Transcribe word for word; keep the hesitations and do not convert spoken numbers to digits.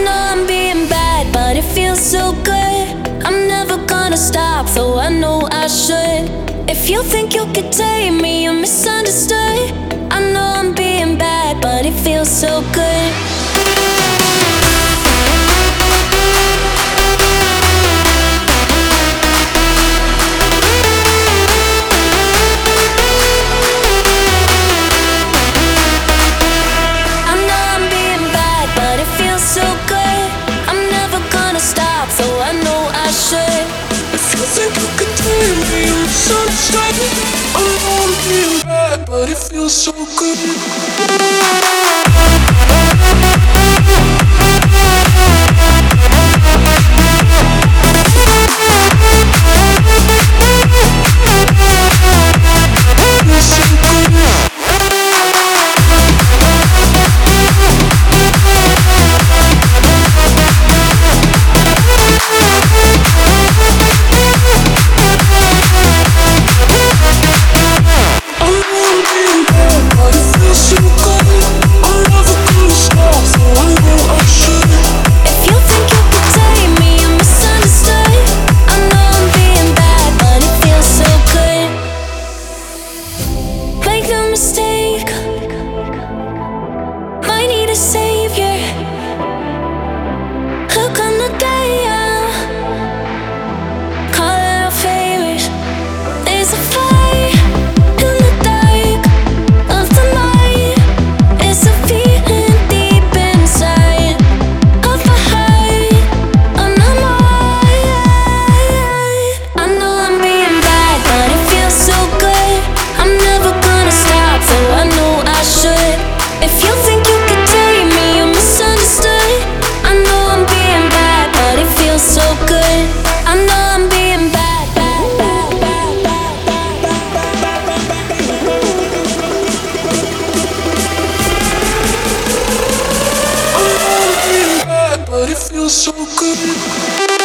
know I'm being bad, but it feels so good. I'm never gonna stop, though I know I should. If you think you could tame me, you're misunderstood. I know I'm being bad, but it feels so good. So good, I'm never gonna stop, so I know I should. If you think you could tame me, you misunderstand. I know I'm being bad, but it feels so good. Mistake, might need a savior. Hook on the dial, call out favors. There's a fire in the dark of the night. It's a feeling deep inside of my heart, on my mind. I know I'm being bad, but it feels so good. I'm never gonna stop, so I know I should. If you think you could tame me, you're misunderstood. I know I'm being bad, but it feels so good. I know I'm being bad, bad, bad, bad, bad, bad, bad, bad, I know I'm being bad, but it feels so good.